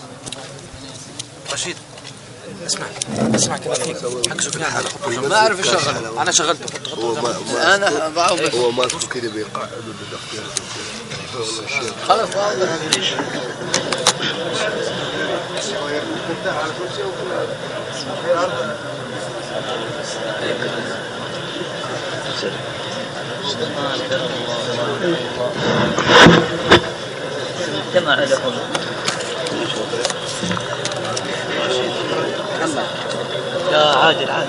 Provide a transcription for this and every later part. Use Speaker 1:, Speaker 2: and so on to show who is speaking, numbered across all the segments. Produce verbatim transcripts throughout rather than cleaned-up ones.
Speaker 1: رشيد اسمع اسمع كذا فيك حق سفيان ما اعرف اشغله انا شغلته انا بعوض
Speaker 2: هو ماسكه كذا بيقعد
Speaker 1: خلاص
Speaker 3: كما عندكم يا عادل عادل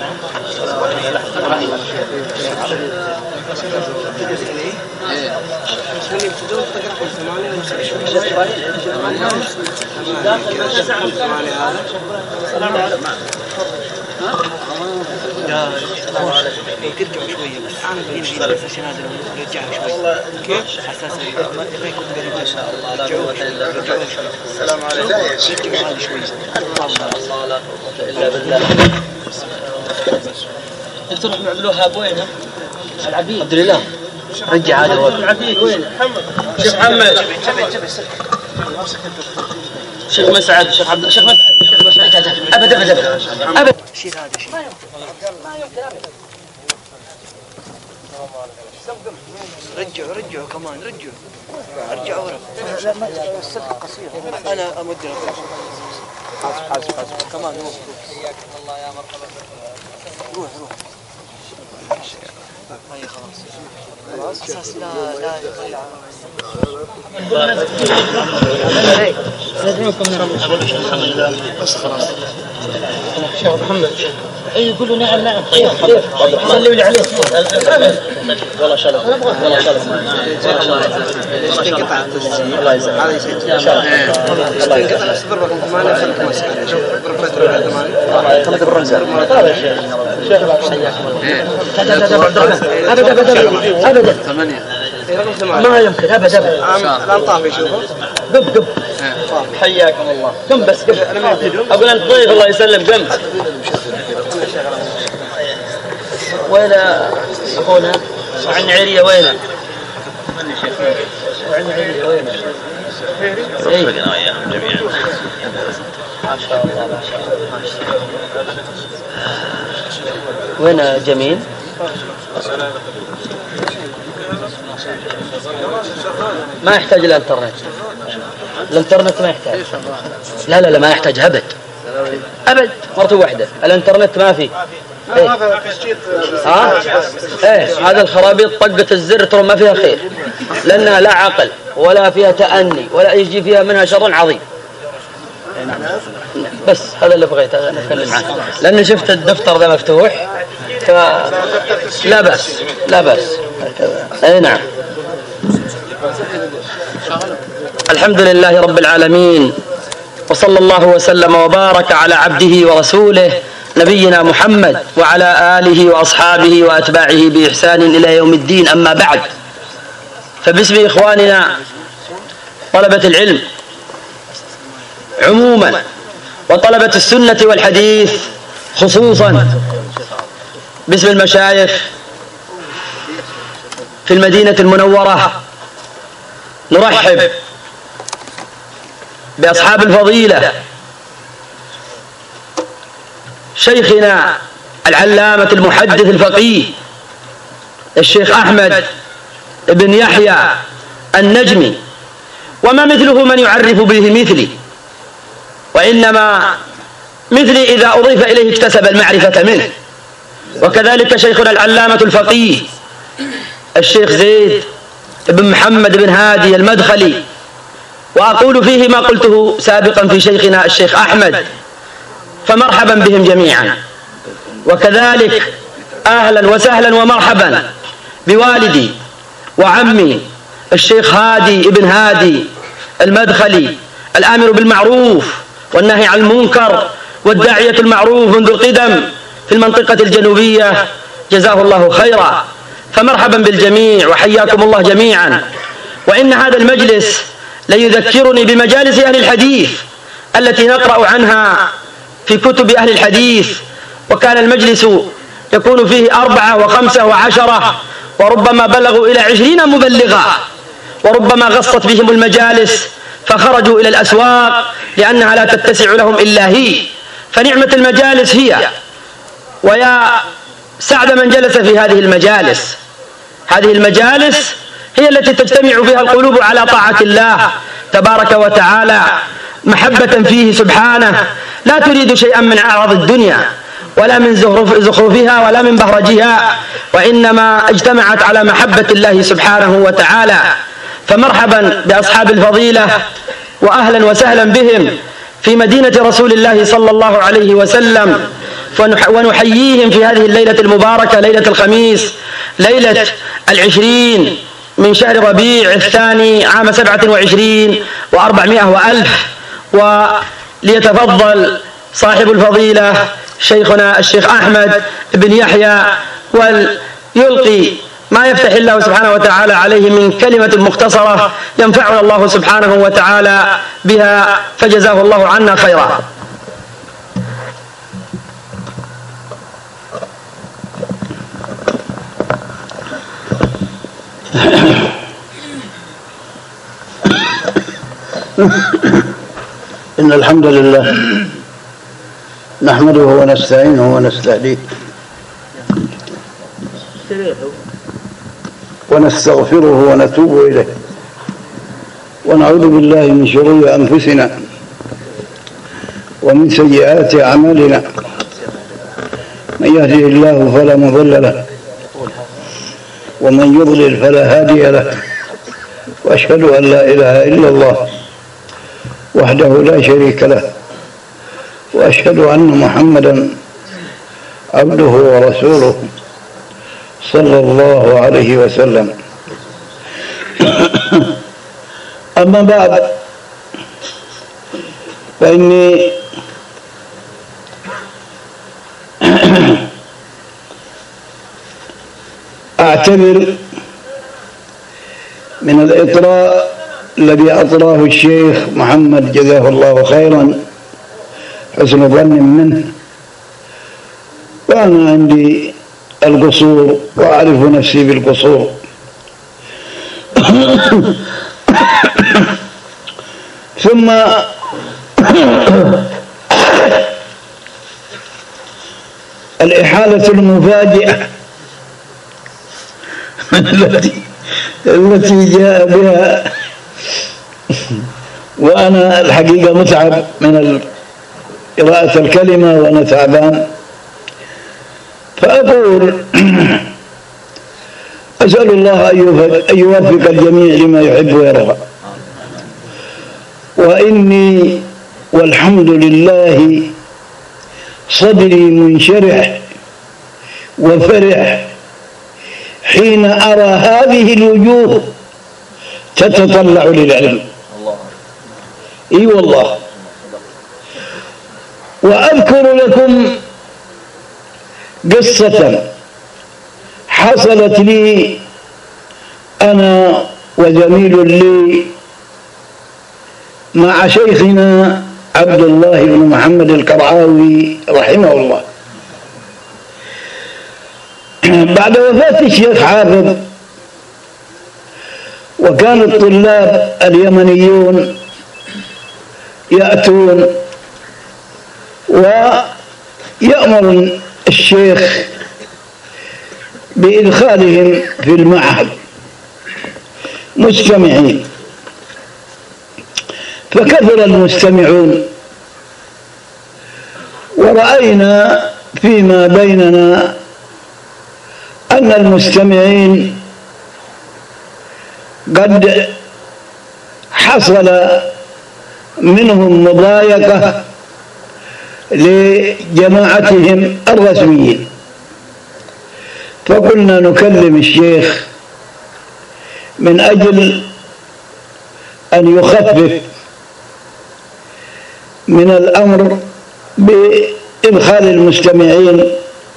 Speaker 3: يا ترجعوا شويه بس انا بجيب بس عشان هذا رجعها شويه كيف حساس ما يكون قريب ان شاء الله لا قوه الا بالله. السلام عليكم رجعوا شويه الله لا قوه الا بالله. دكتور احنا عملوها بوينه العبيد الحمد لله رجع هذا هو العبيد وين محمد شيخ محمد شيخ مسعد شيخ عبد شيخ مسعد شيخ مسعد ابد ابد ابد ابد شيل هذا شيل ما يمكن ما يمكن ابدا رجعوا رجعوا كمان رجعوا ارجعوا ورا لا ما السلك قصير انا امد حاسب حاسب حاسب كمان روح حياكم الله يا مرحبا روح روح هاي خلاص خلاص اساس لا لا ندعوكم من رب الحمد لله بس خلاص شيخ محمد اي يقول له نعم نعم طيب صلي لي عليه والله شاء الله والله شاء الله الله يجزاك هذا يسعدك ان شاء الله الله يجزاك اصبر بكم ثمانية خليكم اسال يا شيخ اصبر فتره ثمانية خليك بالرمزه شيخ ابدا ابدا ابدا ثمانية ما يمكن ابدا ابدا الان طافي شوفوا دب دب حياكم الله قم بس قم اقول انت ضيف الله يسلم قم وين اخونا وعن عيريه وينه وعن عيريه وينه رفقنا وياهم جميعا ما شاء الله ما شاء الله وين جميل ما يحتاج الانترنت الانترنت ما يحتاج لا لا لا ما يحتاج ابد ابد مرة واحدة الانترنت ما في ايه ها ايه هذا الخرابيط طقة الزر ترى ما فيها خير لانها لا عقل ولا فيها تأني ولا يجي فيها منها شر عظيم بس هذا اللي بغيت اتكلم عنه لان شفت الدفتر ذا مفتوح فلا بأس لا بأس اي نعم. الحمد لله رب العالمين وصلى الله وسلم وبارك على عبده ورسوله نبينا محمد وعلى آله وأصحابه وأتباعه بإحسان إلى يوم الدين. أما بعد فباسم إخواننا طلبة العلم عموما وطلبة السنة والحديث خصوصا باسم المشايخ في المدينة المنورة نرحب بأصحاب الفضيلة شيخنا العلامة المحدث الفقيه الشيخ أحمد بن يحيى النجمي وما مثله من يعرف به مثلي وإنما مثلي إذا أضيف إليه اكتسب المعرفة منه. وكذلك شيخنا العلامة الفقيه الشيخ زيد بن محمد بن هادي المدخلي وأقول فيه ما قلته سابقا في شيخنا الشيخ أحمد فمرحبا بهم جميعا. وكذلك أهلا وسهلا ومرحبا بوالدي وعمي الشيخ هادي بن هادي المدخلي الآمر بالمعروف والنهي عن المنكر والداعية المعروف منذ القدم في المنطقة الجنوبية جزاه الله خيرا. فمرحبا بالجميع وحياكم الله جميعا. وإن هذا المجلس ليذكرني بمجالس أهل الحديث التي نقرأ عنها في كتب أهل الحديث، وكان المجلس يكون فيه أربعة وخمسة وعشرة وربما بلغوا إلى عشرين مبلغا، وربما غصت بهم المجالس فخرجوا إلى الأسواق لأنها لا تتسع لهم إلا هي، فنعمة المجالس هي، ويا سعد من جلس في هذه المجالس. هذه المجالس هي التي تجتمع فيها القلوب على طاعة الله تبارك وتعالى محبة فيه سبحانه، لا تريد شيئا من أعراض الدنيا ولا من زخرفها ولا من بهرجها، وإنما اجتمعت على محبة الله سبحانه وتعالى. فمرحبا بأصحاب الفضيلة وأهلا وسهلا بهم في مدينة رسول الله صلى الله عليه وسلم، ونحييهم في هذه الليلة المباركة، ليلة الخميس، ليلة العشرين من شهر ربيع الثاني عام سبعة وعشرين وأربعمائة وألف. وليتفضل صاحب الفضيلة شيخنا الشيخ أحمد بن يحيى ويلقي ما يفتح الله سبحانه وتعالى عليه من كلمة مختصرة ينفعنا الله سبحانه وتعالى بها، فجزاه الله عنا خيرا.
Speaker 2: إن الحمد لله نحمده ونستعينه ونستهديه ونستغفره ونتوب إليه، ونعوذ بالله من شرور أنفسنا ومن سيئات أعمالنا. من يهده الله فلا مضل له ومن يضلل فلا هادي له، وأشهد أن لا إله إلا الله وحده لا شريك له، وأشهد أن محمدا عبده ورسوله صلى الله عليه وسلم. أما بعد، فإني أعتبر من الإطراء الذي أطراه الشيخ محمد جزاه الله خيرا حسن ظن منه، وأنا عندي القصور وأعرف نفسي بالقصور. ثم الإحالة المفاجئة التي التي جاء بها، وأنا الحقيقة متعب من قراءة الكلمة وأنا تعبان، فأقول أسأل الله أن يوفق الجميع لما يحب ويرضى. وإني والحمد لله صدري منشرح وفرح حين أرى هذه الوجوه تتطلع للعلم. اي والله. وأذكر لكم قصة حصلت لي أنا وزميل لي مع شيخنا عبد الله بن محمد القرعاوي رحمه الله. بعد وفاة الشيخ حافظ، وكان الطلاب اليمنيون يأتون ويأمر الشيخ بإدخالهم في المعهد مستمعين، فكثر المستمعون، ورأينا فيما بيننا أن المستمعين قد حصل منهم مضايقة لجماعتهم الرسميين، فقلنا نكلم الشيخ من أجل أن يخفف من الأمر بإدخال المستمعين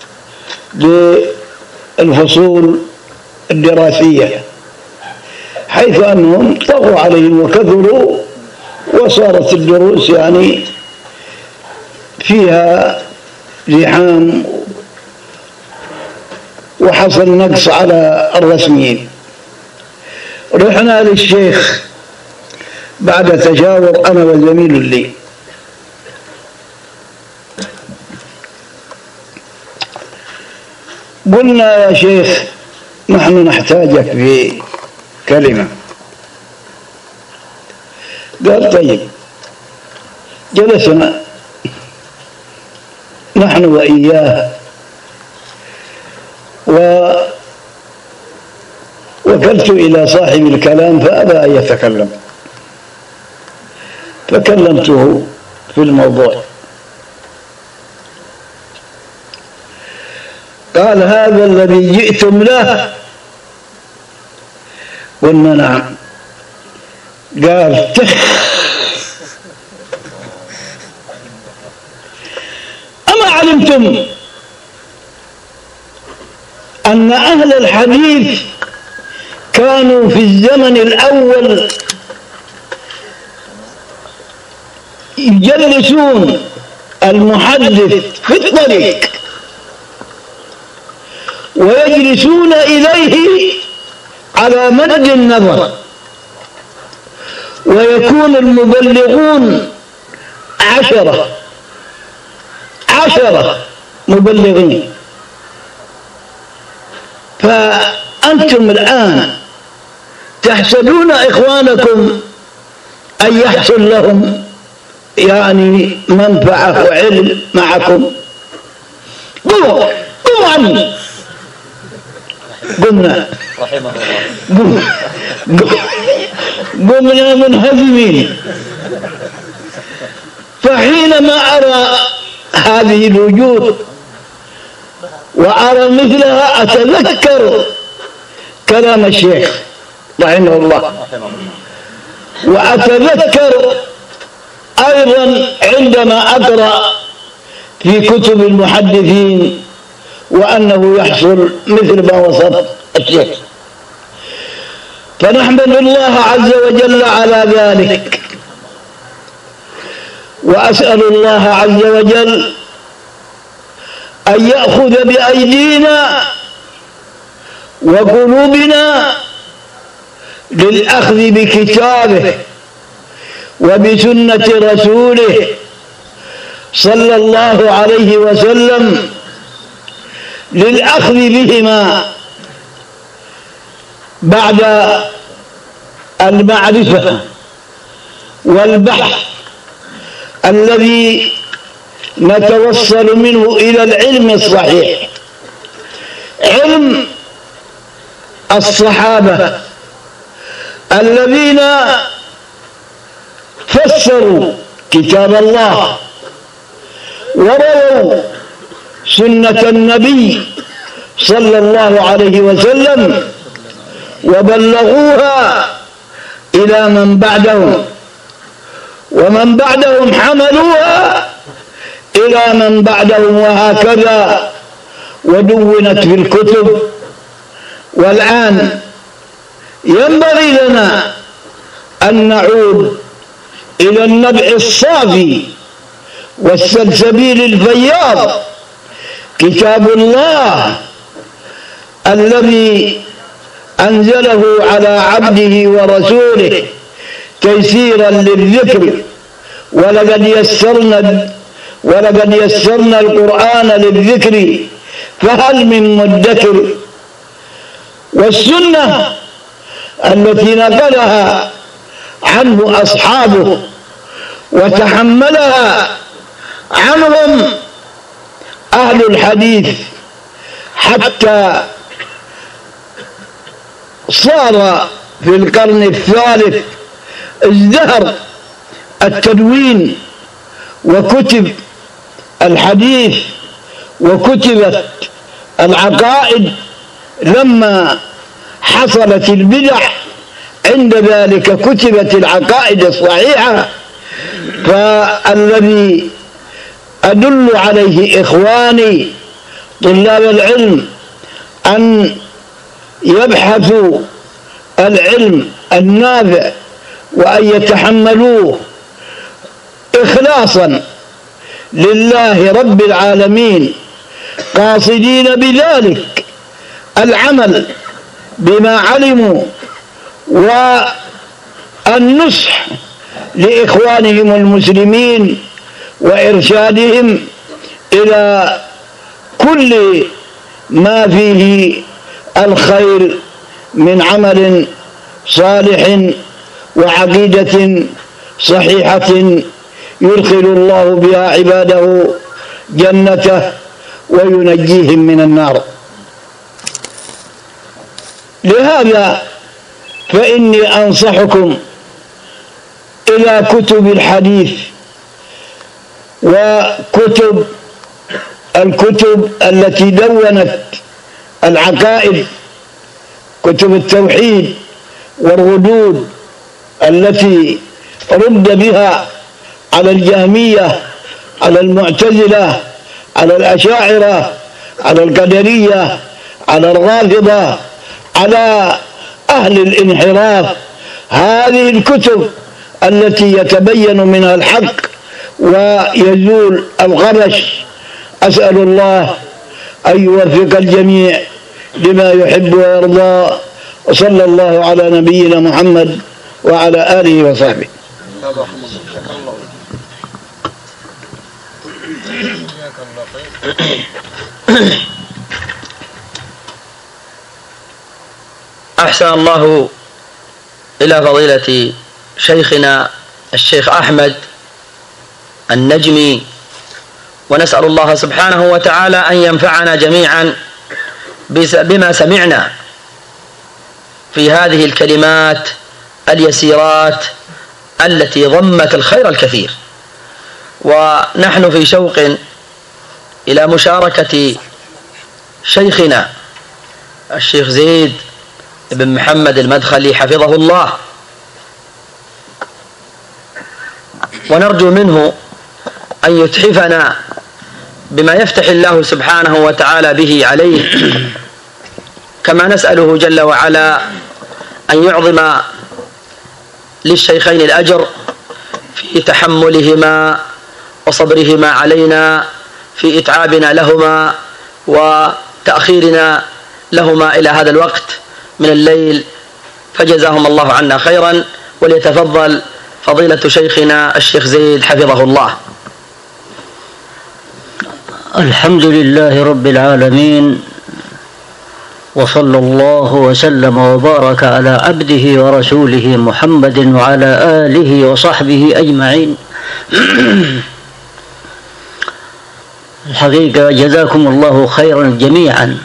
Speaker 2: للفصول الدراسية، حيث أنهم طغوا عليهم وكثروا، وصارت الدروس يعني فيها زحام وحصل نقص على الرسميين. رحنا للشيخ بعد تشاور أنا وزميل لي قلنا يا شيخ نحن نحتاجك في كلمة. قال طيب. جلسنا نحن وإياه ووكلت إلى صاحب الكلام فأبى أن يتكلم، فكلمته في الموضوع. قال هذا الذي جئتم له؟ قلنا نعم. قال تخ، أما علمتم أن أهل الحديث كانوا في الزمن الأول يجلسون المحدث في الطريق ويجلسون إليه على مد النظر، ويكون المبلغون عشرة عشرة مبلغين. فأنتم الآن تحسدون إخوانكم أن يحصل لهم يعني منفعة وعلم معكم. قوموا قوموا عني. قمنا
Speaker 3: رحمه الله
Speaker 2: قمنا منهزمين. فحينما أرى هذه الوجوه وأرى مثلها أتذكر كلام الشيخ رحمه الله، وأتذكر أيضا عندما أقرأ في كتب المحدثين وأنه يحصل مثل ما وصف الشيخ. فنحمد الله عز وجل على ذلك، وأسأل الله عز وجل أن يأخذ بأيدينا وقلوبنا للأخذ بكتابه وبسنة رسوله صلى الله عليه وسلم، للأخذ بهما بعد المعرفة والبحث الذي نتوصل منه إلى العلم الصحيح، علم الصحابة الذين فسروا كتاب الله ورووا سنة النبي صلى الله عليه وسلم وبلغوها إلى من بعدهم، ومن بعدهم حملوها إلى من بعدهم، وهكذا ودونت في الكتب. والآن ينبغي لنا أن نعود إلى النبع الصافي والسلسبيل الفياض، كتاب الله الذي أنزله على عبده ورسوله تيسيرا للذكر. ولقد يسرنا ولقد يسرنا القرآن للذكر فهل من مدكر. والسنة التي نقلها عنه أصحابه وتحملها عنهم أهل الحديث حتى صار في القرن الثالث ازدهر التدوين وكتب الحديث وكتبت العقائد لما حصلت البدع. عند ذلك كتبت العقائد الصحيحة. فالذي أدل عليه إخواني طلاب العلم أن يبحثوا العلم النافع وأن يتحملوه إخلاصا لله رب العالمين، قاصدين بذلك العمل بما علموا والنصح لإخوانهم المسلمين وإرشادهم إلى كل ما فيه الخير من عمل صالح وعقيدة صحيحة يدخل الله بها عباده جنته وينجيهم من النار. لهذا فإني أنصحكم إلى كتب الحديث وكتب الكتب التي دونت العقائد، كتب التوحيد والردود التي رد بها على الجهمية، على المعتزلة، على الأشاعرة، على القدرية، على الرافضة، على أهل الانحراف. هذه الكتب التي يتبين منها الحق ويزول الغبش. أسأل الله أن يوفق الجميع لما يحب ويرضى، وصلى الله على نبينا محمد وعلى آله وصحبه.
Speaker 3: أحسن الله إلى فضيلة شيخنا الشيخ أحمد النجمي، ونسأل الله سبحانه وتعالى أن ينفعنا جميعا بما سمعنا في هذه الكلمات اليسيرات التي ضمت الخير الكثير. ونحن في شوق إلى مشاركة شيخنا الشيخ زيد بن محمد المدخلي حفظه الله، ونرجو منه أن يتحفنا بما يفتح الله سبحانه وتعالى به عليه، كما نسأله جل وعلا أن يعظم للشيخين الأجر في تحملهما وصبرهما علينا في إتعابنا لهما وتأخيرنا لهما إلى هذا الوقت من الليل، فجزاهم الله عنا خيرا. وليتفضل فضيلة شيخنا الشيخ زيد حفظه الله.
Speaker 4: الحمد لله رب العالمين، وصلى الله وسلم وبارك على عبده ورسوله محمد وعلى آله وصحبه أجمعين. الحقيقة جزاكم الله خيرا جميعا،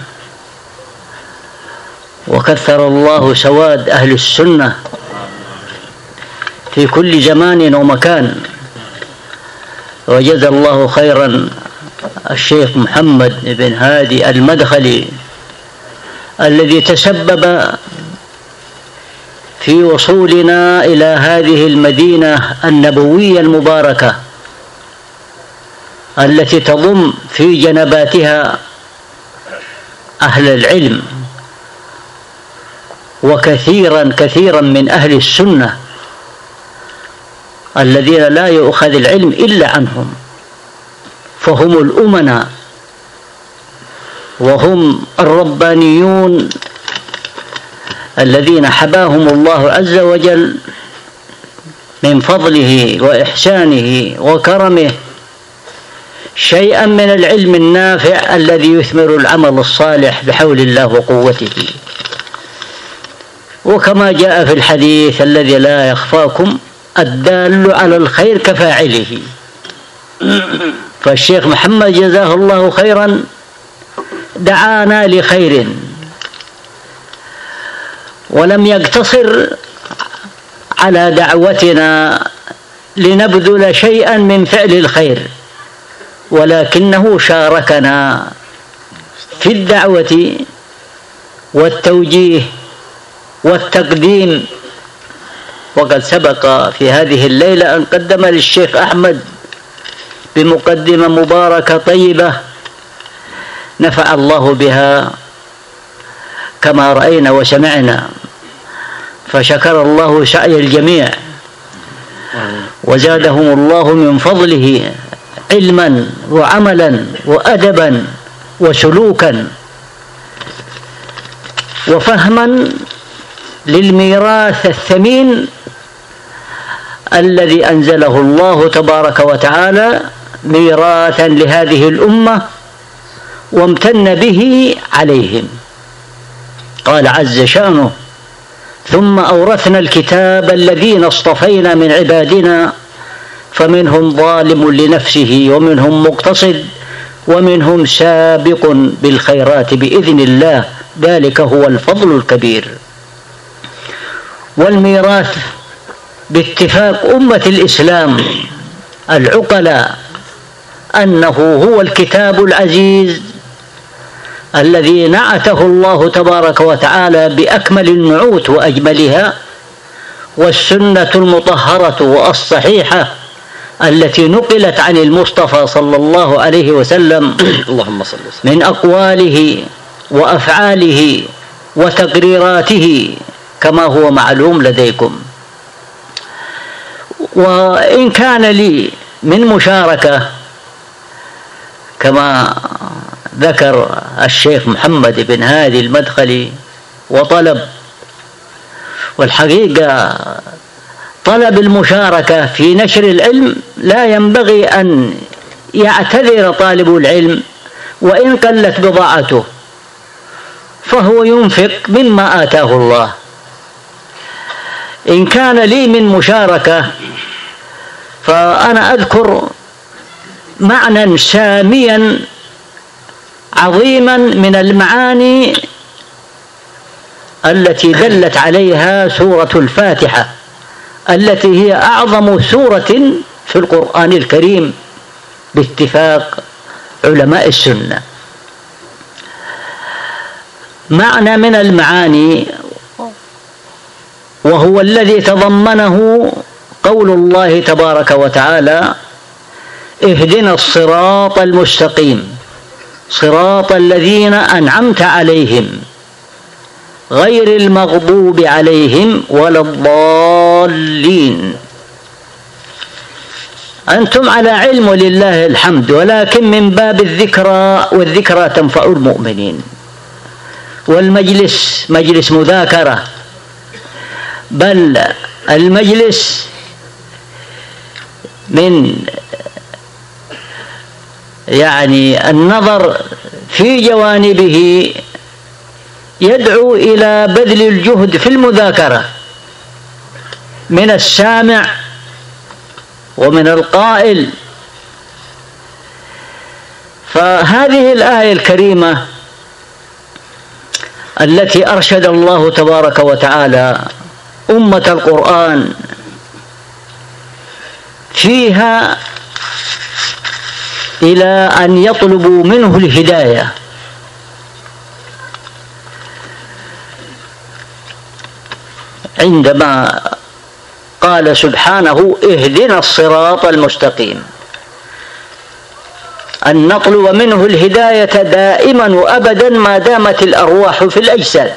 Speaker 4: وكثر الله سواد أهل السنة في كل زمان ومكان، وجزا الله خيرا الشيخ محمد بن هادي المدخلي الذي تسبب في وصولنا إلى هذه المدينة النبوية المباركة التي تضم في جنباتها أهل العلم وكثيرا كثيرا من أهل السنة الذين لا يؤخذ العلم إلا عنهم، فهم الأمناء وهم الربانيون الذين حباهم الله عز وجل من فضله وإحسانه وكرمه شيئا من العلم النافع الذي يثمر العمل الصالح بحول الله وقوته. وكما جاء في الحديث الذي لا يخفاكم: الدال على الخير كفاعله. فالشيخ محمد جزاه الله خيرا دعانا لخير، ولم يقتصر على دعوتنا لنبذل شيئا من فعل الخير، ولكنه شاركنا في الدعوة والتوجيه والتقديم. وقد سبق في هذه الليلة أن قدم للشيخ أحمد بمقدمة مباركة طيبة نفع الله بها كما رأينا وسمعنا، فشكر الله سعي الجميع وزادهم الله من فضله علما وعملا وأدبا وسلوكا وفهما للميراث الثمين الذي أنزله الله تبارك وتعالى ميراثا لهذه الأمة وامتن به عليهم. قال عز شأنه: ثم أورثنا الكتاب الذين اصطفينا من عبادنا فمنهم ظالم لنفسه ومنهم مقتصد ومنهم سابق بالخيرات بإذن الله ذلك هو الفضل الكبير. والميراث باتفاق أمة الإسلام العقلاء أنه هو الكتاب العزيز الذي نعته الله تبارك وتعالى بأكمل النعوت وأجملها، والسنة المطهرة والصحيحة التي نقلت عن المصطفى صلى الله عليه وسلم
Speaker 3: اللهم صل وسلم
Speaker 4: من أقواله وأفعاله وتقريراته كما هو معلوم لديكم. وإن كان لي من مشاركة كما ذكر الشيخ محمد بن هادي المدخلي وطلب، والحقيقة طلب المشاركة في نشر العلم لا ينبغي أن يعتذر طالب العلم وإن قلت بضاعته، فهو ينفق مما آتاه الله. إن كان لي من مشاركة فأنا أذكر معنى ساميا عظيما من المعاني التي دلت عليها سورة الفاتحة التي هي أعظم سورة في القرآن الكريم باتفاق علماء السنة. معنى من المعاني وهو الذي تضمنه قول الله تبارك وتعالى: اهدنا الصراط المستقيم صراط الذين أنعمت عليهم غير المغضوب عليهم ولا الضالين. أنتم على علم ولله الحمد، ولكن من باب الذكرى، والذكرى تنفع المؤمنين، والمجلس مجلس مذاكرة، بل المجلس من يعني النظر في جوانبه يدعو إلى بذل الجهد في المذاكرة من السامع ومن القائل. فهذه الآية الكريمة التي أرشد الله تبارك وتعالى أمة القرآن فيها إلى أن يطلبوا منه الهداية، عندما قال سبحانه: اهدنا الصراط المستقيم، أن نطلب منه الهداية دائما وأبدا ما دامت الأرواح في الأجساد،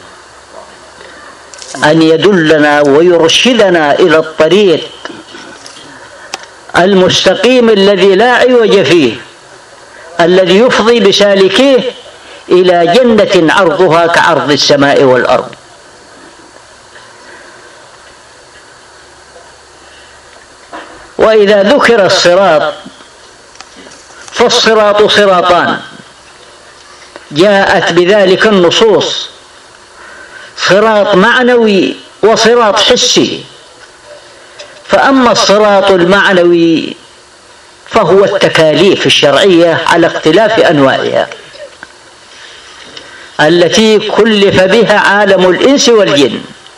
Speaker 4: أن يدلنا ويرشدنا إلى الطريق المستقيم الذي لا عوج فيه، الذي يفضي بسالكيه إلى جنة عرضها كعرض السماء والأرض. وإذا ذكر الصراط فالصراط صراطان جاءت بذلك النصوص: صراط معنوي وصراط حسي. فأما الصراط المعنوي فهو التكاليف الشرعية على اختلاف أنواعها التي كلف بها عالم الإنس والجن،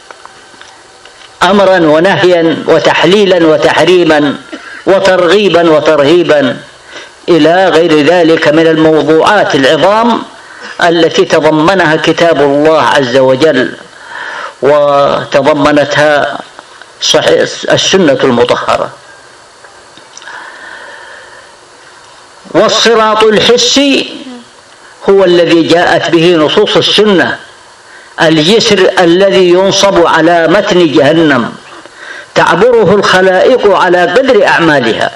Speaker 4: أمرا ونهيا وتحليلا وتحريما وترغيبا وترهيبا إلى غير ذلك من الموضوعات العظام التي تضمنها كتاب الله عز وجل وتضمنتها صحيح السنة المطهرة. والصراط الحسي هو الذي جاءت به نصوص السنة، الجسر الذي ينصب على متن جهنم تعبره الخلائق على قدر أعمالها،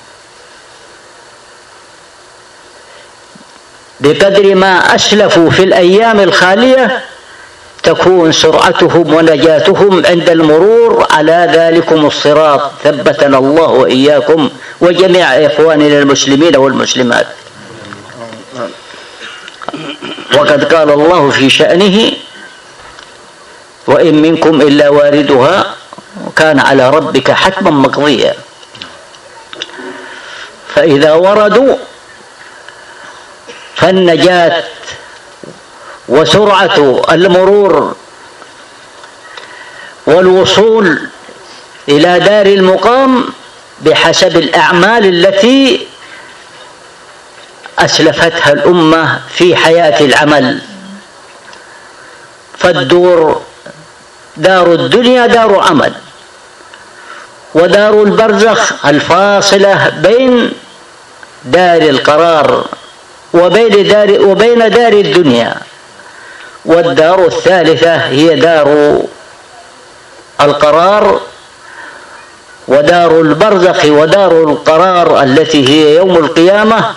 Speaker 4: بقدر ما أسلفوا في الأيام الخالية تكون سرعتهم ونجاتهم عند المرور على ذلكم الصراط. ثبتنا الله وإياكم وجميع إخواننا المسلمين والمسلمات. وقد قال الله في شأنه: وإن منكم إلا واردها كان على ربك حتما مقضيا. فإذا وردوا فالنجاة وسرعة المرور والوصول إلى دار المقام بحسب الأعمال التي أسلفتها الأمة في حياة العمل. فالدور دار الدنيا دار عمل، ودار البرزخ الفاصلة بين دار القرار وبين دار وبين دار الدنيا، والدار الثالثة هي دار القرار ودار البرزخ ودار القرار التي هي يوم القيامة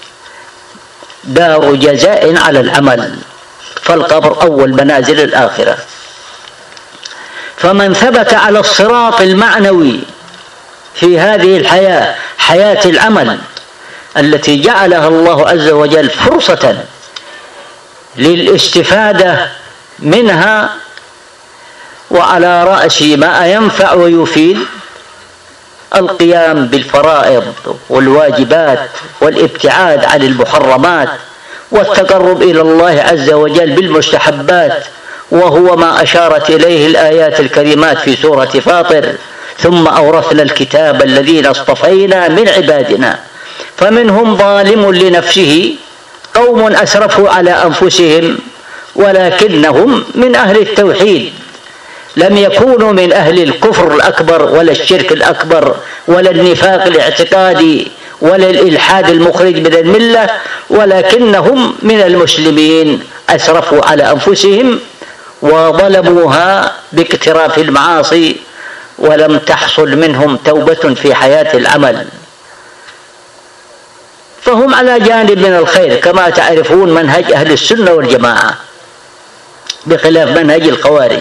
Speaker 4: دار جزاء على العمل، فالقبر أول منازل الآخرة. فمن ثبت على الصراط المعنوي في هذه الحياة، حياة العمل التي جعلها الله عز وجل فرصة للاستفادة منها، وعلى رأس ما ينفع ويفيد القيام بالفرائض والواجبات والابتعاد عن المحرمات والتقرب إلى الله عز وجل بالمستحبات، وهو ما أشارت إليه الآيات الكريمات في سورة فاطر: ثم أورثنا الكتاب الذين اصطفينا من عبادنا فمنهم ظالم لنفسه قوم أسرفوا على أنفسهم ولكنهم من أهل التوحيد، لم يكونوا من أهل الكفر الأكبر ولا الشرك الأكبر ولا النفاق الاعتقادي ولا الإلحاد المخرج من الملة، ولكنهم من المسلمين أسرفوا على أنفسهم وظلموها باقتراف المعاصي ولم تحصل منهم توبة في حياة العمل، فهم على جانب من الخير كما تعرفون منهج أهل السنة والجماعة بخلاف منهج الخوارج.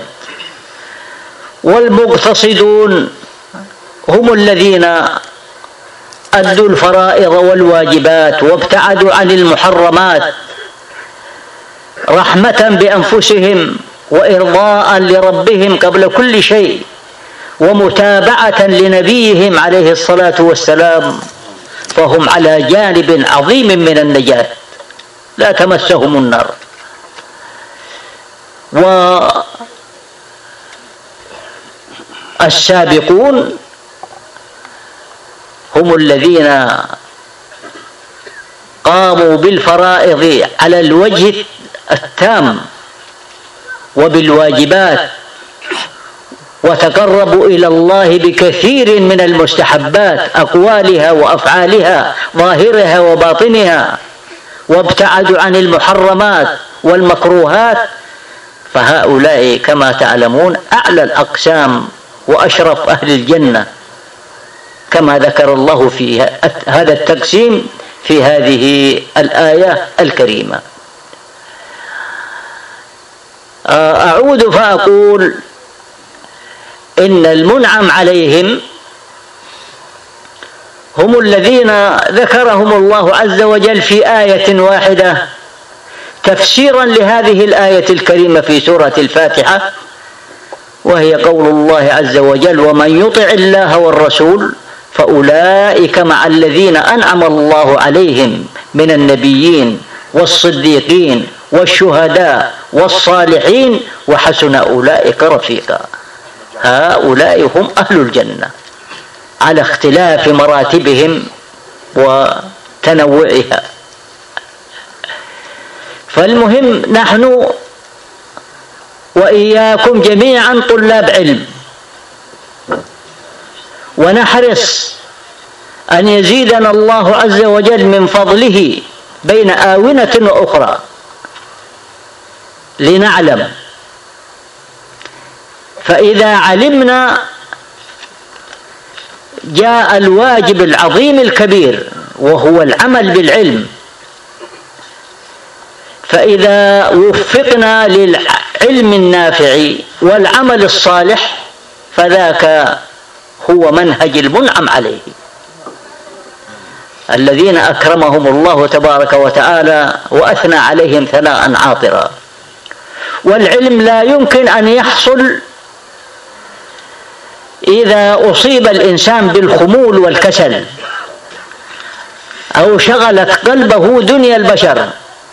Speaker 4: والمقتصدون هم الذين أدوا الفرائض والواجبات وابتعدوا عن المحرمات رحمة بأنفسهم وإرضاء لربهم قبل كل شيء ومتابعة لنبيهم عليه الصلاة والسلام، فهم على جانب عظيم من النجاة لا تمسهم النار. والسابقون هم الذين قاموا بالفرائض على الوجه التام وبالواجبات وتقربوا إلى الله بكثير من المستحبات أقوالها وأفعالها ظاهرها وباطنها، وابتعدوا عن المحرمات والمكروهات، فهؤلاء كما تعلمون أعلى الأقسام وأشرف أهل الجنة كما ذكر الله في هذا التقسيم في هذه الآية الكريمة. أعود فأقول إن المنعم عليهم هم الذين ذكرهم الله عز وجل في آية واحدة تفسيرا لهذه الآية الكريمة في سورة الفاتحة، وهي قول الله عز وجل: ومن يطع الله والرسول فأولئك مع الذين أنعم الله عليهم من النبيين والصديقين والشهداء والصالحين وحسن أولئك رفيقا. هؤلاء هم أهل الجنة على اختلاف مراتبهم وتنوعها. فالمهم نحن وإياكم جميعا طلاب علم، ونحرص أن يزيدنا الله عز وجل من فضله بين آونة وأخرى لنعلم. فإذا علمنا جاء الواجب العظيم الكبير وهو العمل بالعلم. فإذا وفقنا للعلم النافع والعمل الصالح فذاك هو منهج المنعم عليه. الذين أكرمهم الله تبارك وتعالى وأثنى عليهم ثناء عاطرا. والعلم لا يمكن أن يحصل إذا أصيب الإنسان بالخمول والكسل أو شغلت قلبه دنيا البشر،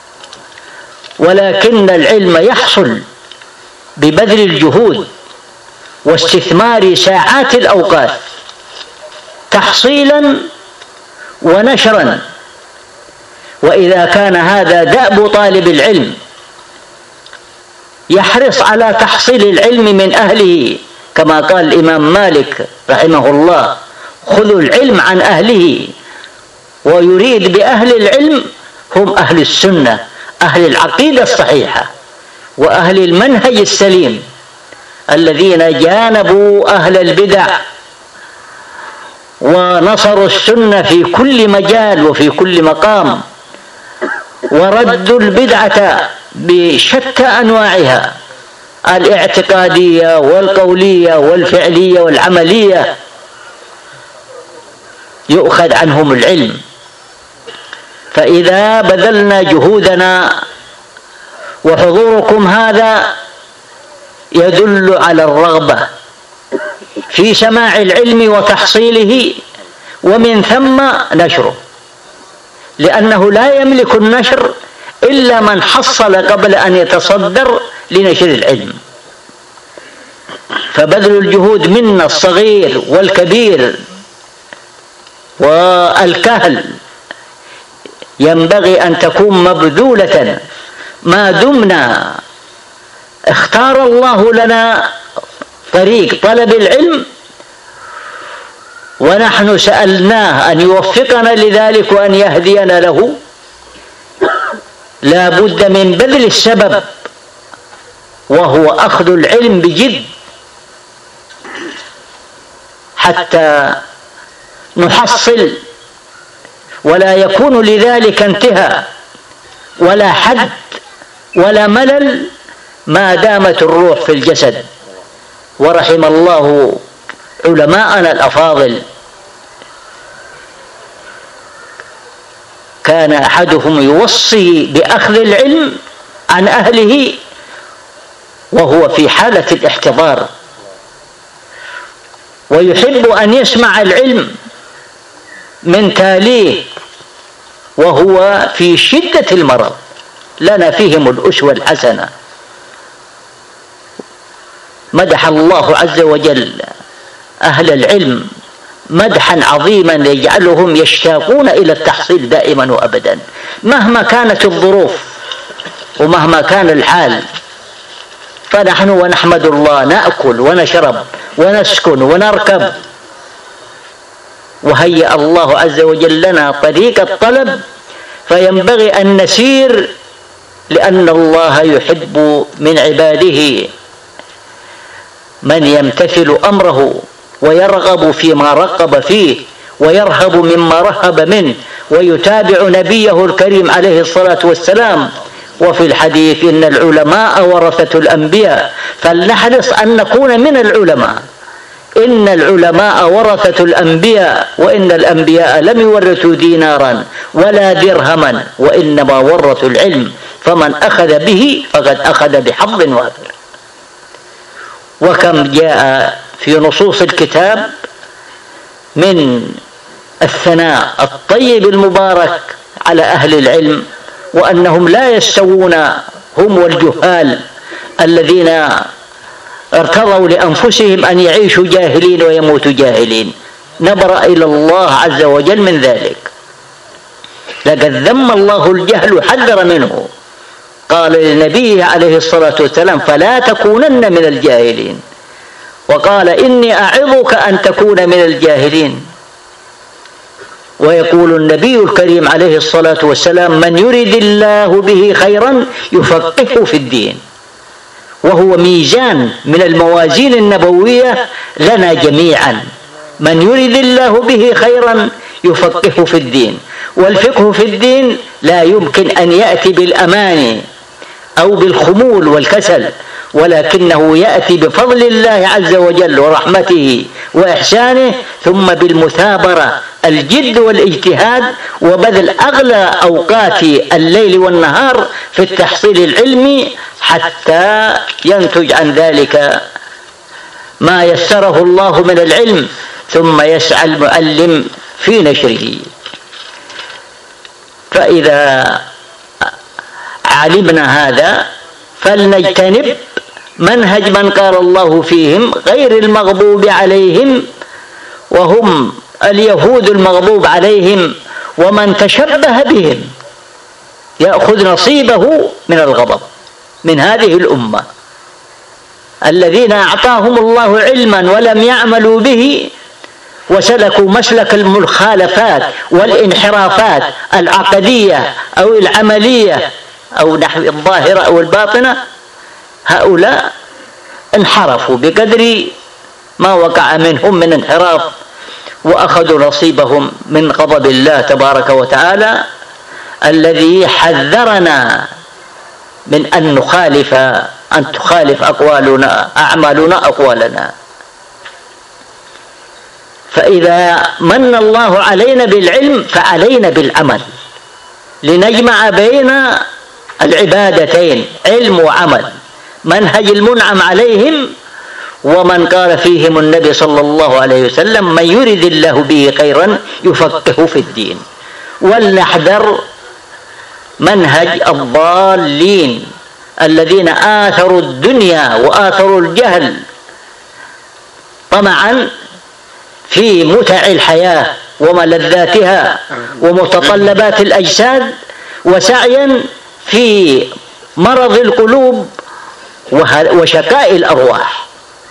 Speaker 4: ولكن العلم يحصل ببذل الجهود واستثمار ساعات الأوقات تحصيلا ونشرا. وإذا كان هذا دأب طالب العلم يحرص على تحصيل العلم من أهله، كما قال الإمام مالك رحمه الله: خذوا العلم عن أهله. ويريد بأهل العلم هم أهل السنة، أهل العقيدة الصحيحة وأهل المنهج السليم، الذين جانبوا أهل البدع ونصروا السنة في كل مجال وفي كل مقام، وردوا البدعة بشتى أنواعها الاعتقادية والقولية والفعلية والعملية، يؤخذ عنهم العلم. فإذا بذلنا جهودنا، وحضوركم هذا يدل على الرغبة في سماع العلم وتحصيله ومن ثم نشره، لأنه لا يملك النشر إلا من حصل قبل أن يتصدر لنشر العلم. فبذل الجهود منا الصغير والكبير والكهل ينبغي أن تكون مبذولة ما دمنا اختار الله لنا طريق طلب العلم، ونحن سألناه أن يوفقنا لذلك وأن يهدينا له. لا بد من بذل السبب، وهو أخذ العلم بجد حتى نحصل، ولا يكون لذلك انتهاء ولا حد ولا ملل ما دامت الروح في الجسد. ورحم الله علماءنا الأفاضل، كان أحدهم يوصي بأخذ العلم عن أهله وهو في حالة الاحتضار، ويحب أن يسمع العلم من تاليه وهو في شدة المرض. لنا فيهم الأسوة الحسنة. مدح الله عز وجل أهل العلم مدحا عظيما يجعلهم يشتاقون إلى التحصيل دائما وأبدا، مهما كانت الظروف ومهما كان الحال. فنحن ونحمد الله نأكل ونشرب ونسكن ونركب، وهيأ الله عز وجل لنا طريق الطلب، فينبغي أن نسير، لأن الله يحب من عباده من يمتثل أمره ويرغب فيما رغب فيه ويرهب مما رهب منه ويتابع نبيه الكريم عليه الصلاة والسلام. وفي الحديث: إن العلماء ورثة الأنبياء، فلنحرص أن نكون من العلماء. إن العلماء ورثة الأنبياء، وإن الأنبياء لم يورثوا دينارا ولا درهما، وإنما ورثوا العلم، فمن أخذ به فقد أخذ بحظ وافر. وكم جاء في نصوص الكتاب من الثناء الطيب المبارك على أهل العلم، وأنهم لا يستوون هم والجهال الذين ارتضوا لأنفسهم أن يعيشوا جاهلين ويموتوا جاهلين. نبرأ إلى الله عز وجل من ذلك. لقد ذم الله الجهل وحذر منه، قال لنبيه عليه الصلاة والسلام: فلا تكونن من الجاهلين. وقال: إني أعظك أن تكون من الجاهلين. ويقول النبي الكريم عليه الصلاة والسلام: من يرد الله به خيرا يفقهه في الدين. وهو ميزان من الموازين النبوية لنا جميعا. من يرد الله به خيرا يفقهه في الدين. والفقه في الدين لا يمكن أن يأتي بالأمان أو بالخمول والكسل، ولكنه يأتي بفضل الله عز وجل ورحمته وإحسانه، ثم بالمثابرة الجد والاجتهاد وبذل أغلى أوقات الليل والنهار في التحصيل العلمي حتى ينتج عن ذلك ما يسره الله من العلم، ثم يسعى المعلم في نشره. فإذا علمنا هذا فلنجتنب منهج من قال الله فيهم غير المغضوب عليهم، وهم اليهود المغضوب عليهم، ومن تشبه بهم يأخذ نصيبه من الغضب من هذه الأمة، الذين أعطاهم الله علما ولم يعملوا به وسلكوا مسلك المخالفات والانحرافات العقدية أو العملية أو نحو الظاهرة أو الباطنة، هؤلاء انحرفوا بقدر ما وقع منهم من انحراف، وأخذوا نصيبهم من غضب الله تبارك وتعالى الذي حذرنا من أن نخالف أن تخالف أقوالنا أعمالنا أقوالنا. فإذا من الله علينا بالعلم فعلينا بالعمل، لنجمع بين العبادتين علم وعمل، منهج المنعم عليهم ومن قال فيهم النبي صلى الله عليه وسلم من يرد الله به خيرا يفقهه في الدين. ولنحذر منهج الضالين الذين آثروا الدنيا وآثروا الجهل طمعا في متع الحياة وملذاتها ومتطلبات الأجساد، وسعيا في مرض القلوب وشكاء الأرواح.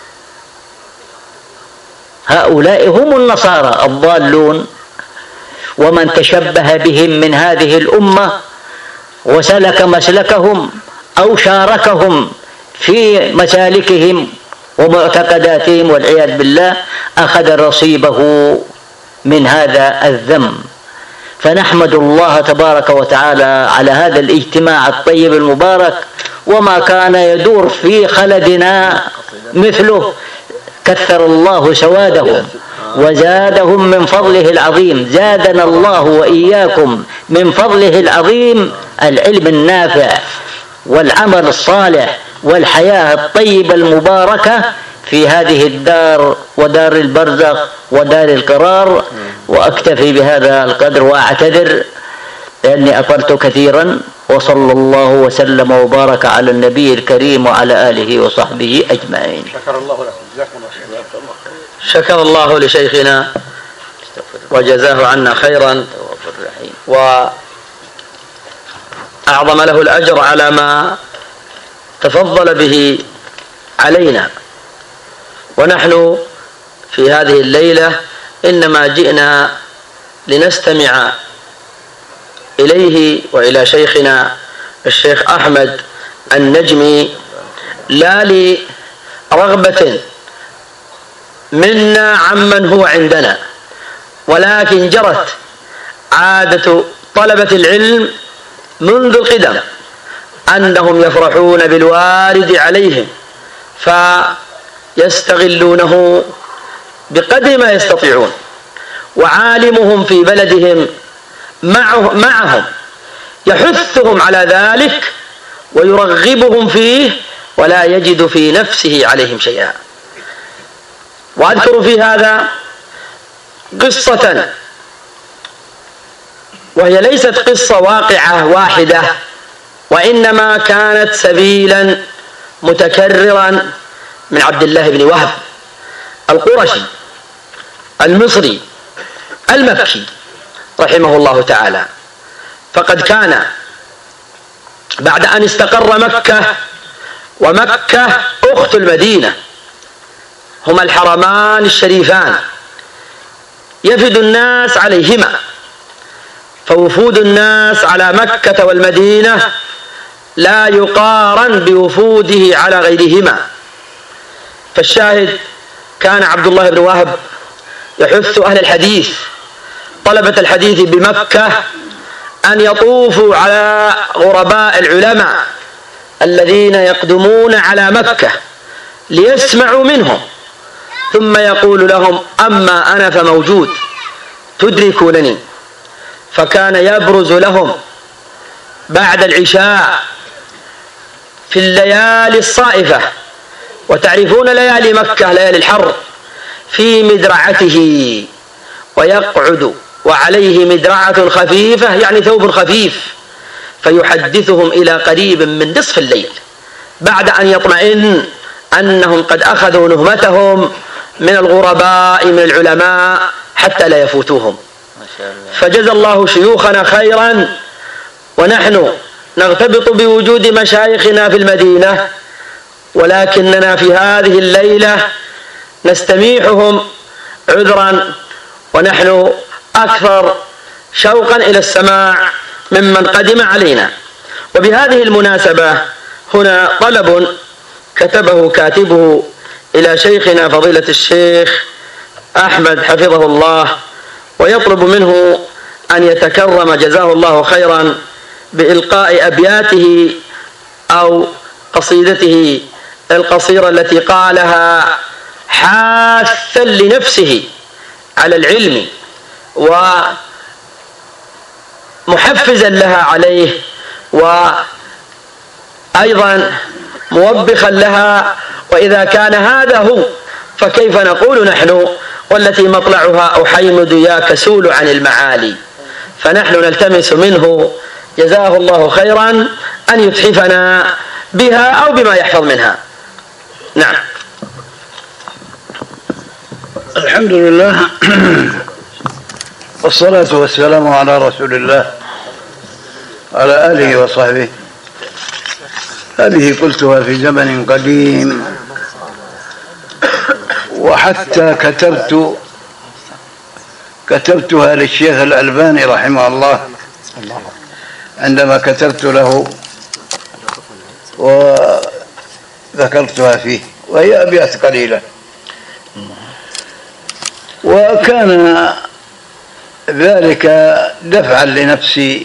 Speaker 4: هؤلاء هم النصارى الضالون، ومن تشبه بهم من هذه الأمة وسلك مسلكهم أو شاركهم في مسالكهم ومعتقداتهم والعياذ بالله أخذ نصيبه من هذا الذم. فنحمد الله تبارك وتعالى على هذا الاجتماع الطيب المبارك، وما كان يدور في خلدنا مثله، كثر الله سوادهم وزادهم من فضله العظيم. زادنا الله وإياكم من فضله العظيم العلم النافع والعمل الصالح والحياة الطيبة المباركة في هذه الدار ودار البرزخ ودار القرار. وأكتفي بهذا القدر وأعتذر لأني أطلت كثيرا، وصلى الله وسلم وبارك على النبي الكريم وعلى آله وصحبه أجمعين.
Speaker 1: شكر الله لكم، جزاكم الله خيرا.
Speaker 3: شكر الله لشيخنا وجزاه عنا خيرا، وأعظم له الأجر على ما تفضل به علينا. ونحن في هذه الليلة إنما جئنا لنستمع إليه وإلى شيخنا الشيخ أحمد النجمي، لا لرغبة منا عمن هو عندنا، ولكن جرت عادة طلبة العلم منذ القدم أنهم يفرحون بالوارد عليهم فيستغلونه بقدر ما يستطيعون، وعالمهم في بلدهم معه معهم يحثهم على ذلك ويرغبهم فيه، ولا يجد في نفسه عليهم شيئا. وأذكر في هذا قصة، وهي ليست قصة واقعة واحدة، وإنما كانت سبيلا متكررا من عبد الله بن وهب القرشي المصري المكي رحمه الله تعالى. فقد كان بعد أن استقر مكة، ومكة أخت المدينة، هما الحرمان الشريفان، يفد الناس عليهما، فوفود الناس على مكة والمدينة لا يقارن بوفوده على غيرهما. فالشاهد كان عبد الله بن وهب يحث أهل الحديث طلبة الحديث بمكة أن يطوفوا على غرباء العلماء الذين يقدمون على مكة ليسمعوا منهم، ثم يقول لهم أما أنا فموجود، تدركونني. فكان يبرز لهم بعد العشاء في الليالي الصائفة، وتعرفون ليالي مكة ليالي الحر، في مدرعته، ويقعد وعليه مدرعة خفيفة يعني ثوب خفيف، فيحدثهم إلى قريب من نصف الليل بعد أن يطمئن أنهم قد أخذوا نهمتهم من الغرباء من العلماء حتى لا يفوتوهم. فجزى الله شيوخنا خيرا، ونحن نغتبط بوجود مشايخنا في المدينة، ولكننا في هذه الليلة نستميحهم عذرا، ونحن أكثر شوقا إلى السماع ممن قدم علينا. وبهذه المناسبة هنا طلب كتبه كاتبه إلى شيخنا فضيلة الشيخ أحمد حفظه الله، ويطلب منه أن يتكرم جزاه الله خيرا بإلقاء أبياته أو قصيدته القصيرة التي قالها حاثا لنفسه على العلم ومحفزا لها عليه، وأيضا موبخا لها. وإذا كان هذا هو فكيف نقول نحن والتي مطلعها أحيمد يا كسول عن المعالي. فنحن نلتمس منه جزاه الله خيرا أن يتحفنا بها أو بما يحفظ منها. نعم.
Speaker 2: الحمد لله والصلاة والسلام على رسول الله على آله وصحبه. هذه قلتها في زمن قديم، وحتى كتبت كتبتها للشيخ الألباني رحمه الله عندما كتبت له وذكرتها فيه، وهي أبيات قليلة. وكان ذلك دفعا لنفسي،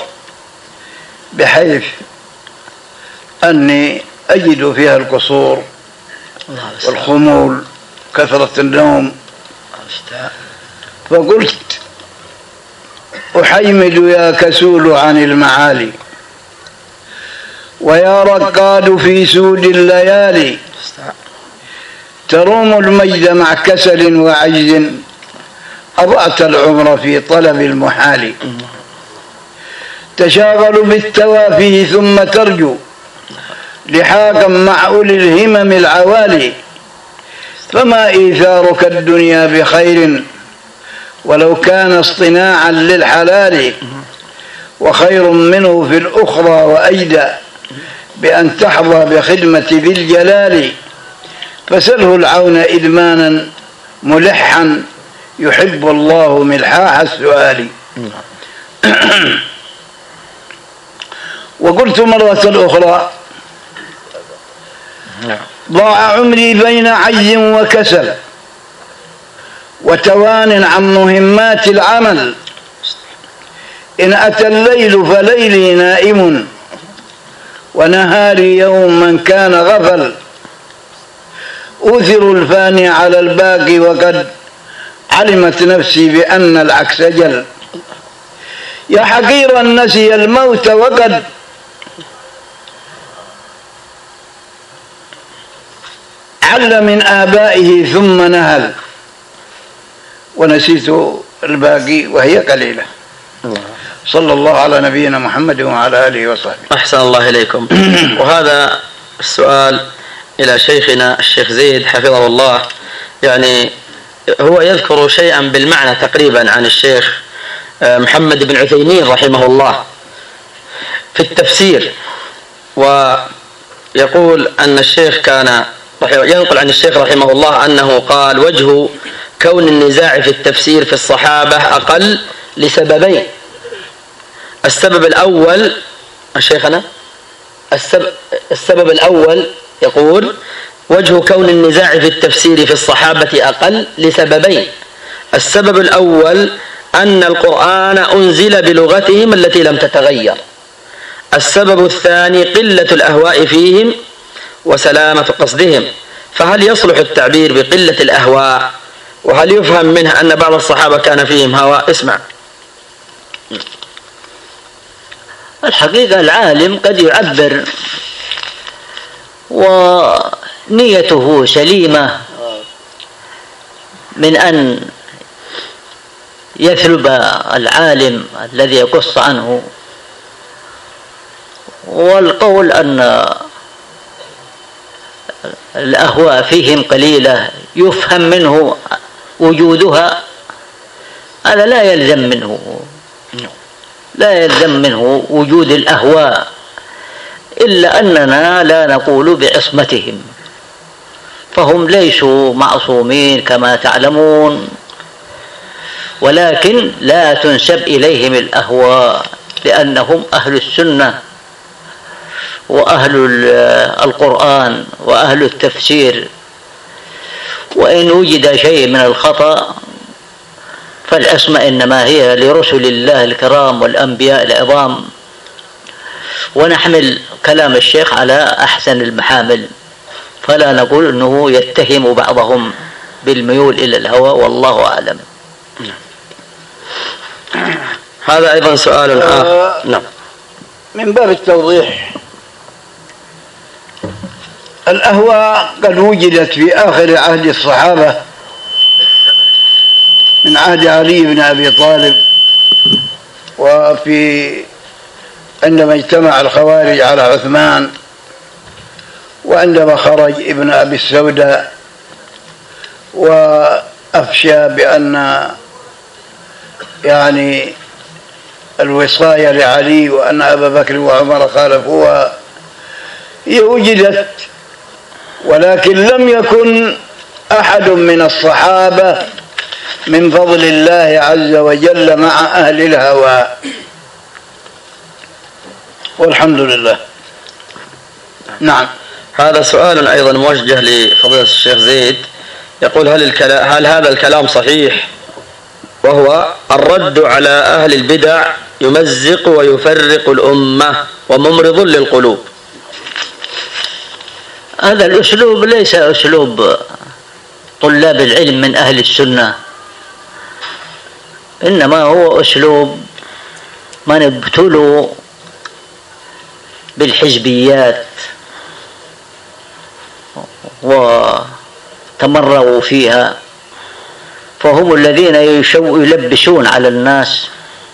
Speaker 2: بحيث أني أجد فيها القصور والخمول، كثرة النوم، فقلت أحيمد يا كسول عن المعالي، ويا رقاد في سود الليالي، تروم المجد مع كسل وعجز، أضعت العمر في طلب المحال، تشاغل بالتوافه ثم ترجو لحاقا مع أولي الهمم العوالي، فما إيثارك الدنيا بخير ولو كان اصطناعا للحلال، وخير منه في الأخرى وأيدى بأن تحظى بخدمة ذي الجلال، فسله العون إدمانا ملحا يحب الله ملحاح السؤال. وقلت مرة أخرى ضاع عمري بين عجز وكسل وتوان عن مهمات العمل، إن أتى الليل فليلي نائم ونهاري يوما كان غفل، أوثر الفاني على الباقي وقد علمت نفسي بأن العكس جل، يا حقيرا نسي الموت وقد عل من آبائه ثم نهل، ونسيت الباقي وهي قليلة. صلى الله على نبينا محمد وعلى آله وصحبه.
Speaker 3: أحسن الله إليكم. وهذا السؤال إلى شيخنا الشيخ زيد حفظه الله، يعني هو يذكر شيئا بالمعنى تقريبا عن الشيخ محمد بن عثيمين رحمه الله في التفسير، ويقول أن الشيخ كان ينقل عن الشيخ رحمه الله أنه قال وجه كون النزاع في التفسير في الصحابة أقل لسببين. السبب الأول الشيخنا السبب, السبب الأول يقول وجه كون النزاع في التفسير في الصحابة أقل لسببين. السبب الأول أن القرآن أنزل بلغتهم التي لم تتغير. السبب الثاني قلة الأهواء فيهم وسلامة قصدهم. فهل يصلح التعبير بقلة الأهواء وهل يفهم منه أن بعض الصحابة كان فيهم هوى؟ اسمع.
Speaker 4: الحقيقة العالم قد يعبر ونيته سليمة من أن يثلب العالم الذي يقص عنه، والقول أن الأهواء فيهم قليلة يفهم منه وجودها، هذا لا يلزم منه لا يلزم منه وجود الأهواء، إلا أننا لا نقول بعصمتهم، فهم ليسوا معصومين كما تعلمون، ولكن لا تنسب إليهم الأهواء لأنهم أهل السنة وأهل القرآن وأهل التفسير، وإن وجد شيء من الخطأ فالعصمة إنما هي لرسل الله الكرام والأنبياء العظام، ونحمل كلام الشيخ على أحسن المحامل، فلا نقول أنه يتهم بعضهم بالميول إلى الهوى، والله أعلم.
Speaker 3: هذا أيضا سؤال آخر. نعم.
Speaker 2: من باب التوضيح، الأهواء قد وجدت في آخر عهد الصحابة من عهد علي بن أبي طالب، وفي عندما اجتمع الخوارج على عثمان، وعندما خرج ابن أبي السوداء وأفشى بأن يعني الوصاية لعلي وأن أبا بكر وعمر خالفوها، هي وجدت، ولكن لم يكن أحد من الصحابة من فضل الله عز وجل مع أهل الهوى، والحمد لله. نعم.
Speaker 3: هذا سؤال أيضا موجه لفضيلة الشيخ زيد، يقول هل, الكلام هل هذا الكلام صحيح، وهو الرد على أهل البدع يمزق ويفرق الأمة وممرض للقلوب؟
Speaker 4: هذا الأسلوب ليس أسلوب طلاب العلم من أهل السنة، إنما هو أسلوب من ابتلوا بالحزبيات وتمرغوا فيها، فهم الذين يلبسون على الناس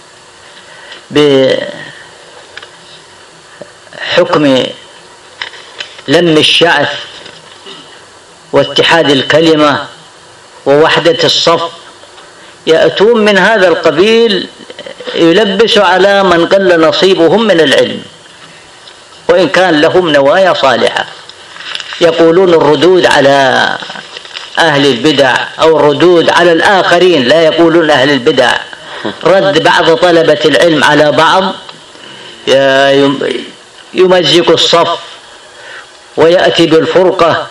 Speaker 4: بحكم لم الشعث واتحاد الكلمة ووحدة الصف، يأتون من هذا القبيل يلبسوا على من قل نصيبهم من العلم وإن كان لهم نوايا صالحة، يقولون الردود على أهل البدع أو الردود على الآخرين، لا يقولون أهل البدع، رد بعض طلبة العلم على بعض يمزق الصف ويأتي بالفرقة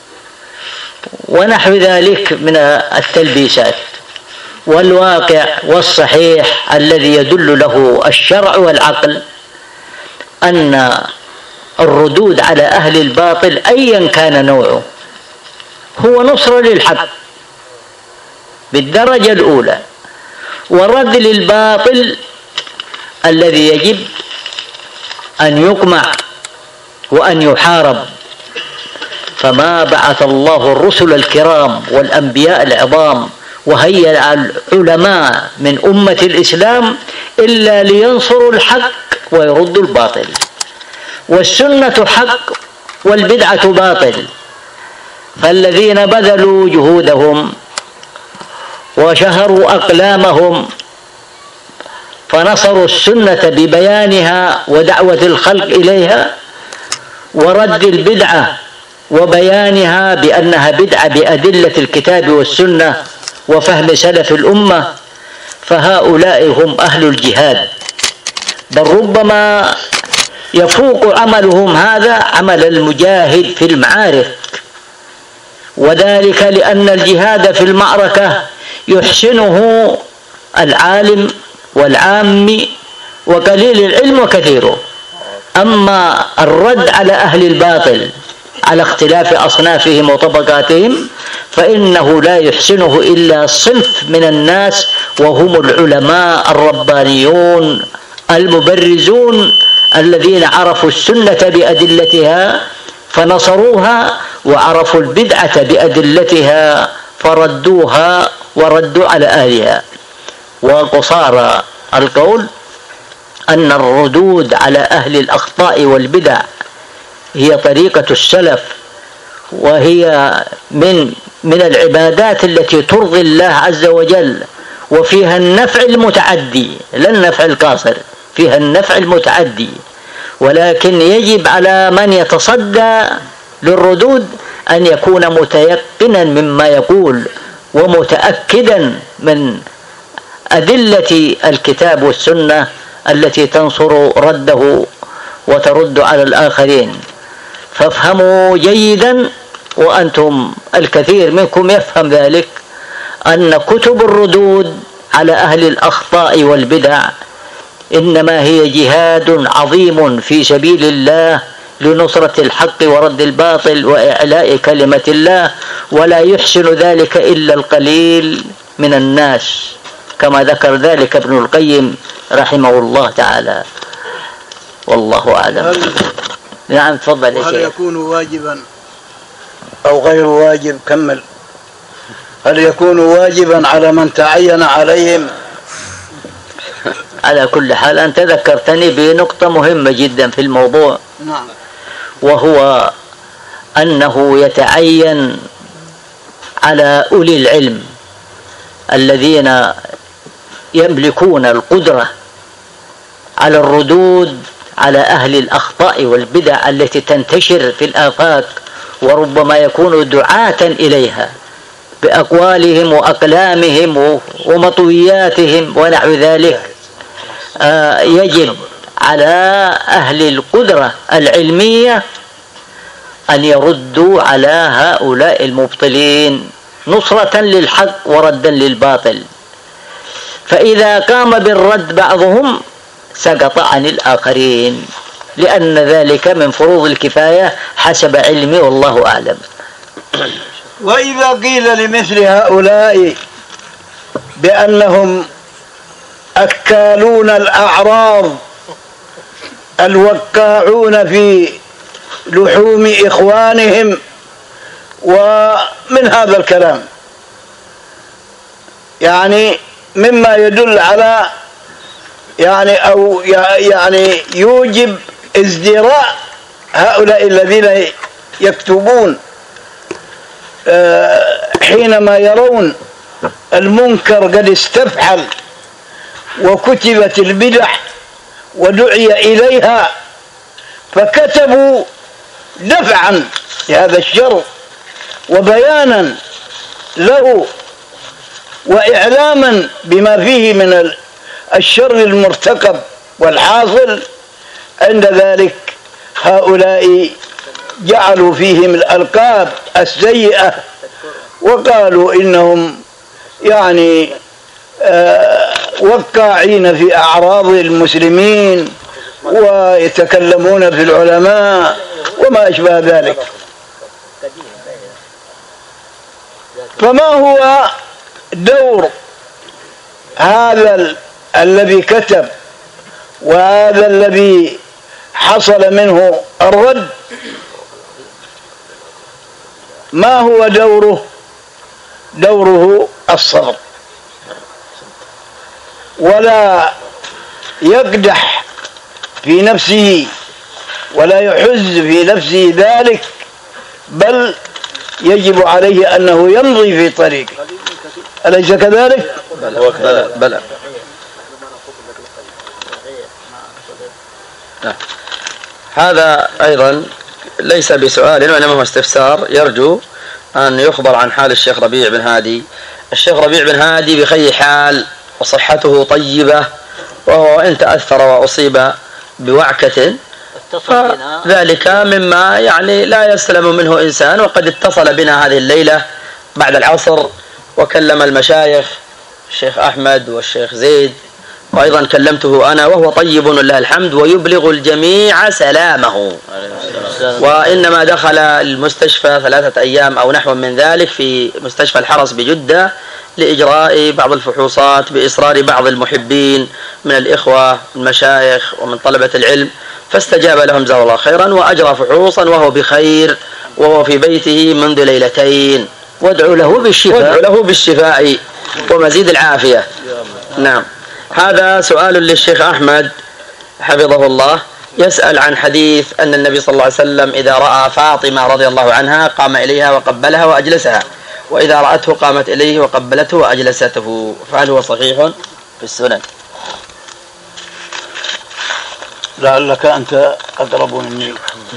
Speaker 4: ونحو ذلك من التلبيسات. والواقع والصحيح الذي يدل له الشرع والعقل أن الردود على أهل الباطل أيا كان نوعه هو نصر للحق بالدرجة الأولى، والرد للباطل الذي يجب أن يقمع وأن يحارب. فما بعث الله الرسل الكرام والأنبياء العظام وهيأ العلماء من أمة الإسلام إلا لينصروا الحق ويردوا الباطل، والسنة حق والبدعة باطل، فالذين بذلوا جهودهم وشهروا أقلامهم فنصروا السنة ببيانها ودعوة الخلق إليها ورد البدعة وبيانها بأنها بدعة بأدلة الكتاب والسنة وفهم سلف الأمة، فهؤلاء هم أهل الجهاد، بل ربما يفوق عملهم هذا عمل المجاهد في المعارك، وذلك لأن الجهاد في المعركة يحسنه العالم والعام وقليل العلم وكثيره، أما الرد على أهل الباطل على اختلاف أصنافهم وطبقاتهم، فإنه لا يحسنه إلا صنف من الناس، وهم العلماء الربانيون المبرزون الذين عرفوا السنة بأدلتها فنصروها، وعرفوا البدعة بأدلتها فردوها وردوا على أهلها. وقصارى القول أن الردود على أهل الأخطاء والبدع هي طريقة السلف، وهي من من العبادات التي ترضي الله عز وجل، وفيها النفع المتعدي لا النفع القاصر، فيها النفع المتعدي. ولكن يجب على من يتصدى للردود أن يكون متيقنا مما يقول ومتأكدا من أدلة الكتاب والسنة التي تنصر رده وترد على الآخرين. فافهموا جيدا، وأنتم الكثير منكم يفهم ذلك، أن كتب الردود على أهل الأخطاء والبدع إنما هي جهاد عظيم في سبيل الله لنصرة الحق ورد الباطل وإعلاء كلمة الله، ولا يحسن ذلك إلا القليل من الناس، كما ذكر ذلك ابن القيم رحمه الله تعالى. والله أعلم. نعم تفضل يا شيخ.
Speaker 2: هل يكون واجبا أو غير واجب؟ كمل. هل يكون واجبا على من تعين عليهم؟
Speaker 4: على كل حال أنت ذكرتني بنقطة مهمة جدا في الموضوع.
Speaker 2: نعم.
Speaker 4: وهو أنه يتعين على أولي العلم الذين يملكون القدرة على الردود على أهل الأخطاء والبدع التي تنتشر في الآفاق، وربما يكونوا دعاة إليها بأقوالهم وأقلامهم ومطوياتهم ونحو ذلك. آه يجب على أهل القدرة العلمية أن يردوا على هؤلاء المبطلين نصرة للحق وردا للباطل. فإذا قام بالرد بعضهم سقط عن الآخرين، لأن ذلك من فروض الكفاية حسب علمي والله أعلم.
Speaker 2: وإذا قيل لمثل هؤلاء بأنهم أكالون الأعراض الوقاعون في لحوم إخوانهم ومن هذا الكلام، يعني مما يدل على يعني أو يعني يوجب ازدراء هؤلاء الذين يكتبون حينما يرون المنكر قد استفحل وكتبت البدع ودعي إليها، فكتبوا دفعا لهذا الشر وبيانا له وإعلاما بما فيه من الشر المرتكب والحاصل. عند ذلك هؤلاء جعلوا فيهم الألقاب السيئة وقالوا إنهم يعني آه وقاعين في أعراض المسلمين ويتكلمون في العلماء وما أشبه ذلك. فما هو دور هذا الذي كتب وهذا الذي حصل منه الرد؟ ما هو دوره؟ دوره الصبر، ولا يقدح في نفسه ولا يحز في نفسه ذلك، بل يجب عليه أنه يمضي في طريقه. أليس كذلك؟
Speaker 3: بلى بلى. هذا أيضا ليس بسؤال وإنما هو استفسار، يرجو أن يخبر عن حال الشيخ ربيع بن هادي. الشيخ ربيع بن هادي بخير حال وصحته طيبة، وهو إن تأثر وأصيب بوعكة فذلك مما يعني لا يسلم منه إنسان. وقد اتصل بنا هذه الليلة بعد العصر وكلم المشايخ الشيخ أحمد والشيخ زيد، وأيضا كلمته أنا، وهو طيب لله الحمد ويبلغ الجميع سلامه. وإنما دخل المستشفى ثلاثة أيام أو نحو من ذلك في مستشفى الحرس بجدة لإجراء بعض الفحوصات بإصرار بعض المحبين من الإخوة المشايخ ومن طلبة العلم، فاستجاب لهم جزاه الله خيرا وأجرى فحوصا وهو بخير وهو في بيته منذ ليلتين.
Speaker 4: وادعوا له بالشفاء
Speaker 3: وادعوا له بالشفاء ومزيد العافية. نعم. هذا سؤال للشيخ أحمد حفظه الله، يسأل عن حديث أن النبي صلى الله عليه وسلم إذا رأى فاطمة رضي الله عنها قام إليها وقبلها وأجلسها، وإذا رأته قامت إليه وقبلته وأجلسته، فهل هو صحيح في السنن؟
Speaker 2: لعلك أنت أقرب مني.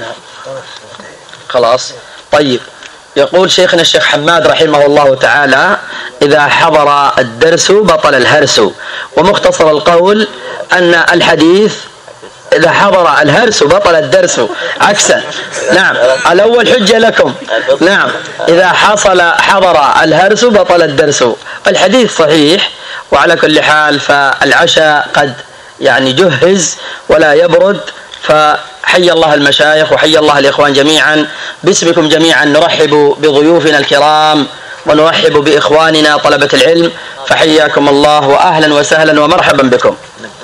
Speaker 3: خلاص. طيب، يقول شيخنا الشيخ حماد رحمه الله تعالى: إذا حضر الدرس بطل الهرس. ومختصر القول أن الحديث إذا حضر الهرس بطل الدرس، عكسا. نعم، الأول حجة لكم. نعم، إذا حصل حضر الهرس بطل الدرس. الحديث صحيح، وعلى كل حال فالعشاء قد يعني جهز ولا يبرد، فحي الله المشايخ وحي الله الإخوان جميعا. باسمكم جميعا نرحب بضيوفنا الكرام ونرحب بإخواننا طلبة العلم، فحياكم الله وأهلا وسهلا ومرحبا بكم.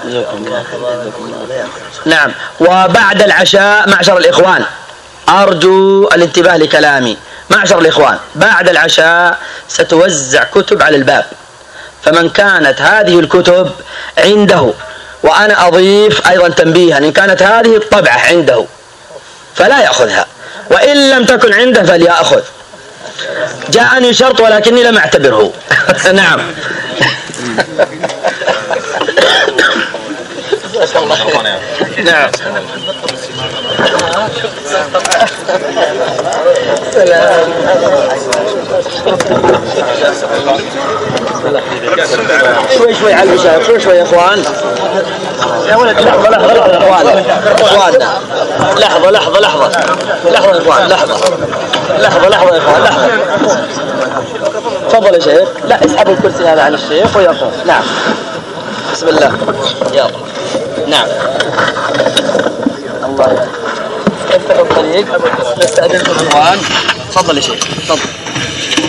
Speaker 3: نعم. وبعد العشاء معشر الإخوان، أرجو الانتباه لكلامي. معشر الإخوان، بعد العشاء ستوزع كتب على الباب، فمن كانت هذه الكتب عنده، وأنا أضيف أيضا تنبيها، إن كانت هذه الطبعة عنده فلا يأخذها، وإن لم تكن عنده فليأخذ. جاءني شرط ولكني لم أعتبره. نعم. نعم. شوي شوي على المشايخ، شوي شوي يا اخوان. يا ولد لحظة لحظة لحظة يا اخوان، اخواننا لحظة لحظة لحظة لحظة يا اخوان، لحظة لحظة لحظة يا اخوان، لحظة. تفضل يا شيخ. لا، اسحبوا الكرسي هذا عن الشيخ ويقوم. نعم. بسم الله. يلا. نعم. الله يفتح الطريق. نستأذنكم اخوان. تفضل يا شيخ، تفضل.